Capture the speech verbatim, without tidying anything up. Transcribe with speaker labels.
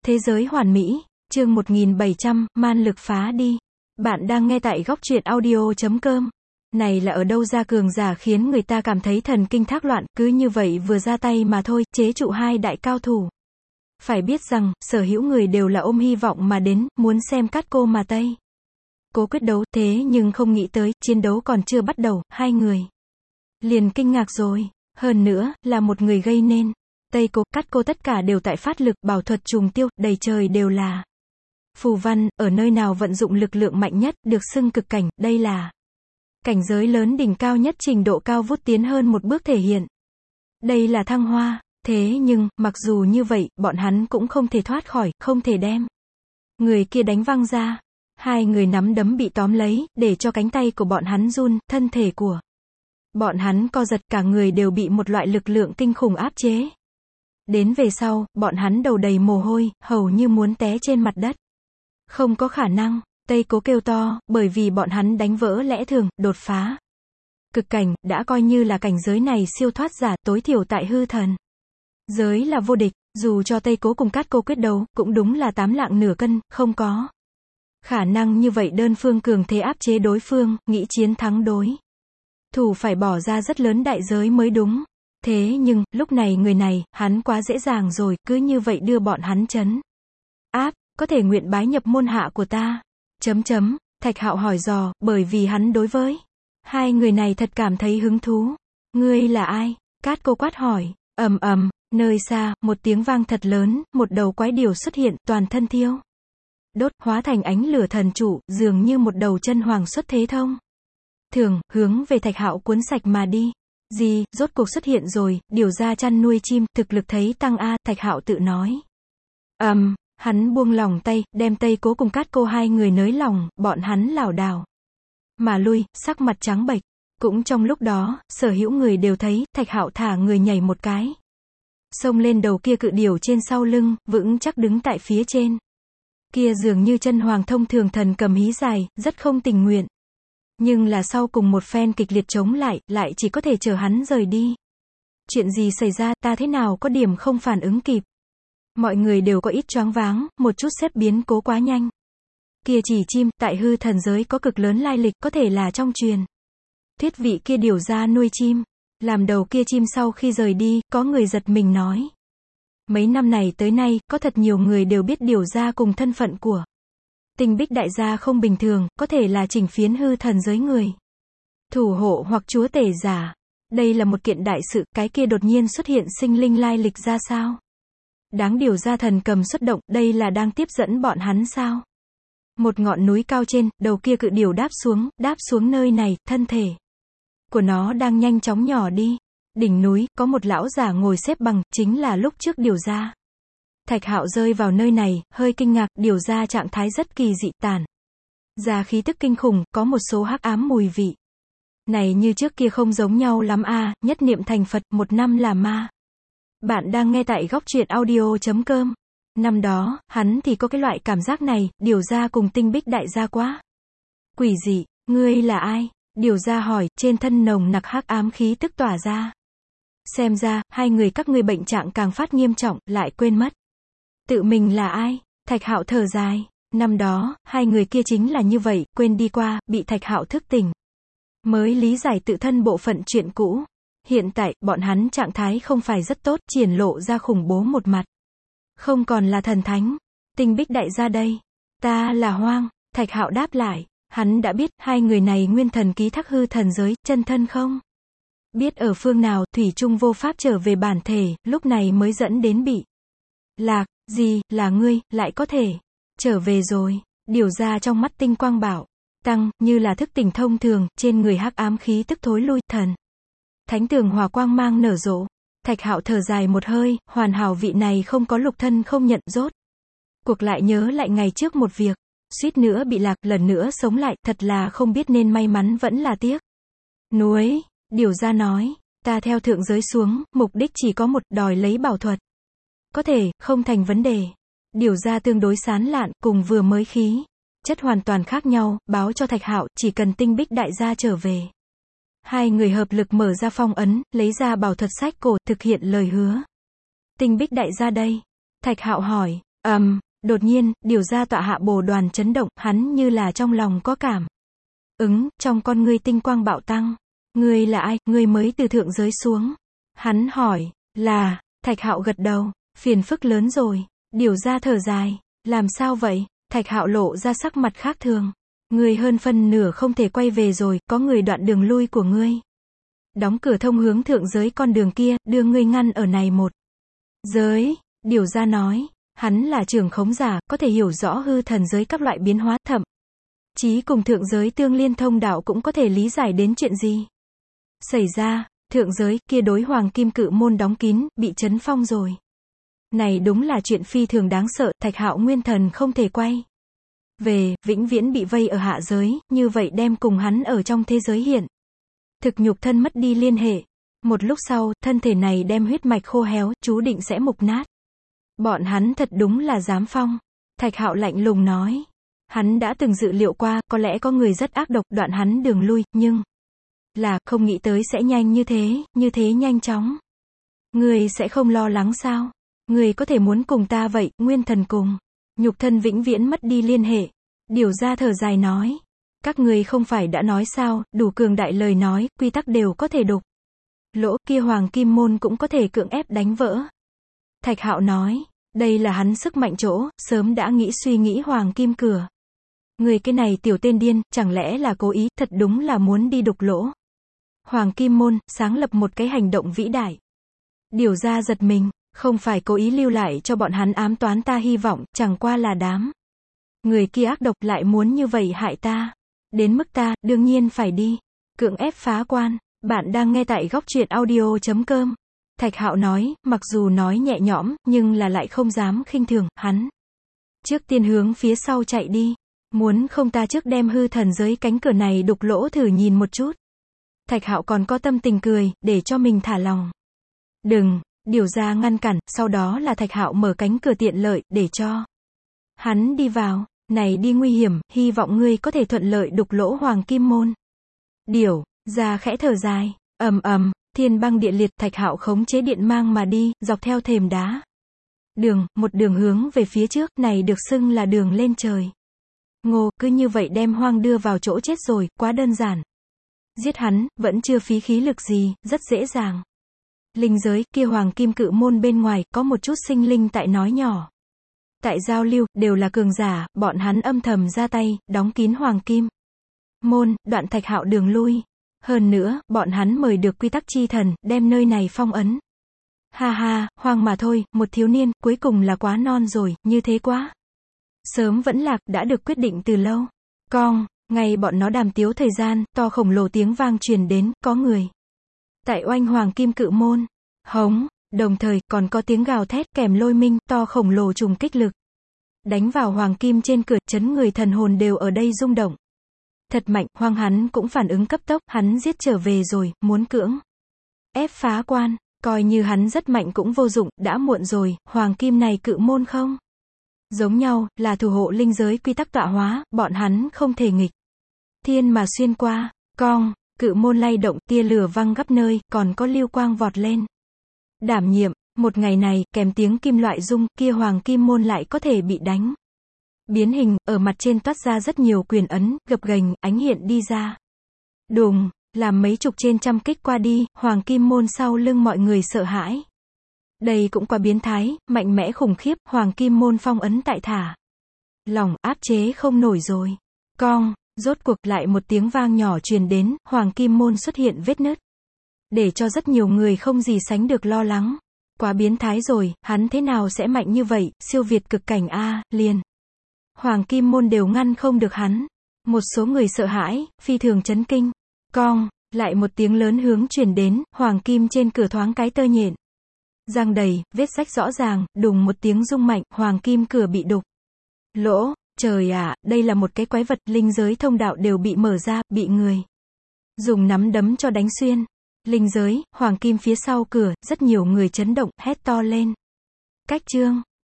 Speaker 1: Thế giới hoàn mỹ, chương một nghìn bảy trăm, man lực phá đi. Bạn đang nghe tại góc truyện audio chấm com. Này là ở đâu ra cường giả khiến người ta cảm thấy thần kinh thác loạn, cứ như vậy vừa ra tay mà thôi, chế trụ hai đại cao thủ. Phải biết rằng, sở hữu người đều là ôm hy vọng mà đến, muốn xem cát cô mà tây. Cố quyết đấu, thế nhưng không nghĩ tới, chiến đấu còn chưa bắt đầu, hai người liền kinh ngạc rồi. Hơn nữa, là một người gây nên. Tây Cố, Cát Cô tất cả đều tại phát lực, bảo thuật trùng tiêu, đầy trời đều là phù văn, ở nơi nào vận dụng lực lượng mạnh nhất, được xưng cực cảnh, đây là cảnh giới lớn đỉnh cao nhất, trình độ cao vút tiến hơn một bước thể hiện. Đây là thăng hoa, thế nhưng, mặc dù như vậy, bọn hắn cũng không thể thoát khỏi, không thể đem người kia đánh văng ra. Hai người nắm đấm bị tóm lấy, để cho cánh tay của bọn hắn run, thân thể của bọn hắn co giật, cả người đều bị một loại lực lượng kinh khủng áp chế. Đến về sau, bọn hắn đầu đầy mồ hôi, hầu như muốn té trên mặt đất. Không có khả năng, Tây Cố kêu to, bởi vì bọn hắn đánh vỡ lẽ thường, đột phá cực cảnh, đã coi như là cảnh giới này siêu thoát giả, tối thiểu tại hư thần giới là vô địch. Dù cho Tây Cố cùng Cát Cô quyết đấu, cũng đúng là tám lạng nửa cân, không có khả năng như vậy đơn phương cường thế áp chế đối phương, nghĩ chiến thắng đối thủ phải bỏ ra rất lớn đại giới mới đúng. Thế nhưng, lúc này người này, hắn quá dễ dàng rồi, cứ như vậy đưa bọn hắn chấn áp, có thể nguyện bái nhập môn hạ của ta. Chấm chấm, Thạch Hạo hỏi dò, bởi vì hắn đối với hai người này thật cảm thấy hứng thú. Ngươi là ai? Cát Cô quát hỏi. Ầm ầm, nơi xa, một tiếng vang thật lớn, một đầu quái điểu xuất hiện, toàn thân thiêu đốt, hóa thành ánh lửa thần trụ, dường như một đầu chân hoàng xuất thế thông thường, hướng về Thạch Hạo cuốn sạch mà đi. Gì, rốt cuộc xuất hiện rồi, điều ra chăn nuôi chim, thực lực thấy tăng a, Thạch Hạo tự nói. Ầm, um, hắn buông lỏng tay, đem Tây Cố cùng Cát Cô hai người nới lỏng, bọn hắn lảo đảo mà lui, sắc mặt trắng bệch. Cũng trong lúc đó, sở hữu người đều thấy, Thạch Hạo thả người nhảy một cái, xông lên đầu kia cự điểu trên sau lưng, vững chắc đứng tại phía trên. Kia dường như chân hoàng thông thường thần cầm hí dài, rất không tình nguyện. Nhưng là sau cùng một phen kịch liệt chống lại, lại chỉ có thể chờ hắn rời đi. Chuyện gì xảy ra, ta thế nào có điểm không phản ứng kịp. Mọi người đều có ít choáng váng, một chút xếp biến cố quá nhanh. Kia chỉ chim, tại hư thần giới có cực lớn lai lịch, có thể là trong truyền thuyết vị kia điều ra nuôi chim. Làm đầu kia chim sau khi rời đi, có người giật mình nói. Mấy năm này tới nay, có thật nhiều người đều biết điều ra cùng thân phận của Tinh Bích đại gia không bình thường, có thể là chỉnh phiến hư thần giới người thủ hộ hoặc chúa tể giả. Đây là một kiện đại sự, cái kia đột nhiên xuất hiện sinh linh lai lịch ra sao? Đáng điều ra thần cầm xuất động, đây là đang tiếp dẫn bọn hắn sao? Một ngọn núi cao trên, đầu kia cự điểu đáp xuống, đáp xuống nơi này, thân thể của nó đang nhanh chóng nhỏ đi. Đỉnh núi, có một lão giả ngồi xếp bằng, chính là lúc trước điều ra. Thạch Hạo rơi vào nơi này, hơi kinh ngạc, điều ra trạng thái rất kỳ dị, tản ra khí tức kinh khủng, có một số hắc ám mùi vị. Này như trước kia không giống nhau lắm a, à, nhất niệm thành Phật, một năm là ma. Bạn đang nghe tại góc truyện audio chấm com. Năm đó, hắn thì có cái loại cảm giác này, điều ra cùng Tinh Bích đại gia quá quỷ dị. Ngươi là ai? Điều ra hỏi, trên thân nồng nặc hắc ám khí tức tỏa ra. Xem ra, hai người các ngươi bệnh trạng càng phát nghiêm trọng, lại quên mất tự mình là ai. Thạch Hạo thở dài. Năm đó, hai người kia chính là như vậy, quên đi qua, bị Thạch Hạo thức tỉnh, mới lý giải tự thân bộ phận chuyện cũ. Hiện tại, bọn hắn trạng thái không phải rất tốt, triển lộ ra khủng bố một mặt. Không còn là thần thánh. Tinh Bích đại gia đây. Ta là Hoang. Thạch Hạo đáp lại. Hắn đã biết, hai người này nguyên thần ký thác hư thần giới, chân thân không biết ở phương nào, thủy chung vô pháp trở về bản thể, lúc này mới dẫn đến bị lạc. Gì, là ngươi, lại có thể trở về rồi. Điều ra trong mắt tinh quang bảo tăng, như là thức tỉnh thông thường, trên người hắc ám khí tức thối lui, thần thánh tường hòa quang mang nở rộ. Thạch Hạo thở dài một hơi, hoàn hảo vị này không có lục thân không nhận, rốt cuộc lại nhớ lại ngày trước một việc, suýt nữa bị lạc, lần nữa sống lại, thật là không biết nên may mắn vẫn là tiếc nuối. Điều ra nói, ta theo thượng giới xuống, mục đích chỉ có một, đòi lấy bảo thuật. Có thể, không thành vấn đề. Điều ra tương đối sán lạn, cùng vừa mới khí chất hoàn toàn khác nhau, báo cho Thạch Hạo, chỉ cần Tinh Bích đại gia trở về. Hai người hợp lực mở ra phong ấn, lấy ra bảo thuật sách cổ, thực hiện lời hứa. Tinh Bích đại gia đây. Thạch Hạo hỏi, ầm, um, đột nhiên, điều ra tọa hạ bồ đoàn chấn động, hắn như là trong lòng có cảm ứng, trong con ngươi tinh quang bạo tăng. Ngươi là ai, ngươi mới từ thượng giới xuống? Hắn hỏi, là, Thạch Hạo gật đầu, phiền phức lớn rồi. Điều ra thở dài, làm sao vậy? Thạch Hạo lộ ra sắc mặt khác thường. Ngươi hơn phân nửa không thể quay về rồi, có người đoạn đường lui của ngươi. Đóng cửa thông hướng thượng giới con đường kia, đưa ngươi ngăn ở này một giới. Điều ra nói, hắn là trưởng khống giả, có thể hiểu rõ hư thần giới các loại biến hóa, thậm chí cùng thượng giới tương liên thông đạo cũng có thể lý giải đến chuyện gì xảy ra. Thượng giới kia đối hoàng kim cự môn đóng kín, bị trấn phong rồi. Này đúng là chuyện phi thường đáng sợ, Thạch Hạo nguyên thần không thể quay về, vĩnh viễn bị vây ở hạ giới, như vậy đem cùng hắn ở trong thế giới hiện thực nhục thân mất đi liên hệ. Một lúc sau, thân thể này đem huyết mạch khô héo, chú định sẽ mục nát. Bọn hắn thật đúng là dám phong. Thạch Hạo lạnh lùng nói. Hắn đã từng dự liệu qua, có lẽ có người rất ác độc, đoạn hắn đường lui, nhưng là, không nghĩ tới sẽ nhanh như thế, như thế nhanh chóng. Ngươi sẽ không lo lắng sao? Ngươi có thể muốn cùng ta vậy, nguyên thần cùng nhục thân vĩnh viễn mất đi liên hệ. Điều ra thở dài nói. Các ngươi không phải đã nói sao, đủ cường đại lời nói, quy tắc đều có thể đục lỗ, kia hoàng kim môn cũng có thể cưỡng ép đánh vỡ. Thạch Hạo nói, đây là hắn sức mạnh chỗ, sớm đã nghĩ suy nghĩ hoàng kim cửa. Người cái này tiểu tên điên, chẳng lẽ là cố ý, thật đúng là muốn đi đục lỗ. Hoàng kim môn, sáng lập một cái hành động vĩ đại. Điều ra giật mình, không phải cố ý lưu lại cho bọn hắn ám toán ta hy vọng, chẳng qua là đám người kia ác độc lại muốn như vậy hại ta. Đến mức ta, đương nhiên phải đi. Cưỡng ép phá quan. Bạn đang nghe tại góc truyện audio chấm com. Thạch Hạo nói, mặc dù nói nhẹ nhõm, nhưng là lại không dám khinh thường, hắn trước tiên hướng phía sau chạy đi. Muốn không ta trước đem hư thần giới cánh cửa này đục lỗ thử nhìn một chút. Thạch Hạo còn có tâm tình cười, để cho mình thả lòng. Đừng, điều ra ngăn cản, sau đó là Thạch Hạo mở cánh cửa tiện lợi, để cho hắn đi vào. Này đi nguy hiểm, hy vọng ngươi có thể thuận lợi đục lỗ hoàng kim môn. Điều ra khẽ thở dài, ầm ầm, thiên băng địa liệt, Thạch Hạo khống chế điện mang mà đi, dọc theo thềm đá. Đường, một đường hướng về phía trước, này được xưng là đường lên trời. Ngô, cứ như vậy đem hoang đưa vào chỗ chết rồi, quá đơn giản. Giết hắn, vẫn chưa phí khí lực gì, rất dễ dàng. Linh giới, kia hoàng kim cự môn bên ngoài, có một chút sinh linh tại nói nhỏ. Tại giao lưu, đều là cường giả, bọn hắn âm thầm ra tay, đóng kín hoàng kim môn, đoạn Thạch Hạo đường lui. Hơn nữa, bọn hắn mời được quy tắc chi thần, đem nơi này phong ấn. Ha ha, hoang mà thôi, một thiếu niên, cuối cùng là quá non rồi, như thế quá. Sớm vẫn lạc, đã được quyết định từ lâu. Cong, ngay bọn nó đàm tiếu thời gian, to khổng lồ tiếng vang truyền đến, có người tại oanh hoàng kim cự môn. Hống, đồng thời, còn có tiếng gào thét kèm lôi minh, to khổng lồ trùng kích lực. Đánh vào hoàng kim trên cửa, chấn người thần hồn đều ở đây rung động. Thật mạnh, hoang hắn cũng phản ứng cấp tốc, hắn giết trở về rồi, muốn cưỡng ép phá quan, coi như hắn rất mạnh cũng vô dụng, đã muộn rồi, hoàng kim này cự môn không giống nhau, là thủ hộ linh giới quy tắc tọa hóa, bọn hắn không thể nghịch thiên mà xuyên qua. Cong, cự môn lay động, tia lửa văng khắp nơi, còn có lưu quang vọt lên. Đảm nhiệm, một ngày này, kèm tiếng kim loại rung, kia hoàng kim môn lại có thể bị đánh biến hình, ở mặt trên toát ra rất nhiều quyền ấn, gập ghềnh, ánh hiện đi ra. Đùng, làm mấy chục trên trăm kích qua đi, hoàng kim môn sau lưng mọi người sợ hãi. Đây cũng quá biến thái, mạnh mẽ khủng khiếp, hoàng kim môn phong ấn tại thả lòng, áp chế không nổi rồi. Cong, rốt cuộc lại một tiếng vang nhỏ truyền đến, hoàng kim môn xuất hiện vết nứt. Để cho rất nhiều người không gì sánh được lo lắng. Quá biến thái rồi, hắn thế nào sẽ mạnh như vậy, siêu việt cực cảnh a, liền hoàng kim môn đều ngăn không được hắn. Một số người sợ hãi, phi thường chấn kinh. Cong, lại một tiếng lớn hướng truyền đến, hoàng kim trên cửa thoáng cái tơ nhện giăng đầy, vết rách rõ ràng, đùng một tiếng rung mạnh, hoàng kim cửa bị đục lỗ. Trời ạ, à, đây là một cái quái vật, linh giới thông đạo đều bị mở ra, bị người dùng nắm đấm cho đánh xuyên. Linh giới, hoàng kim phía sau cửa, rất nhiều người chấn động, hét to lên. Cách chương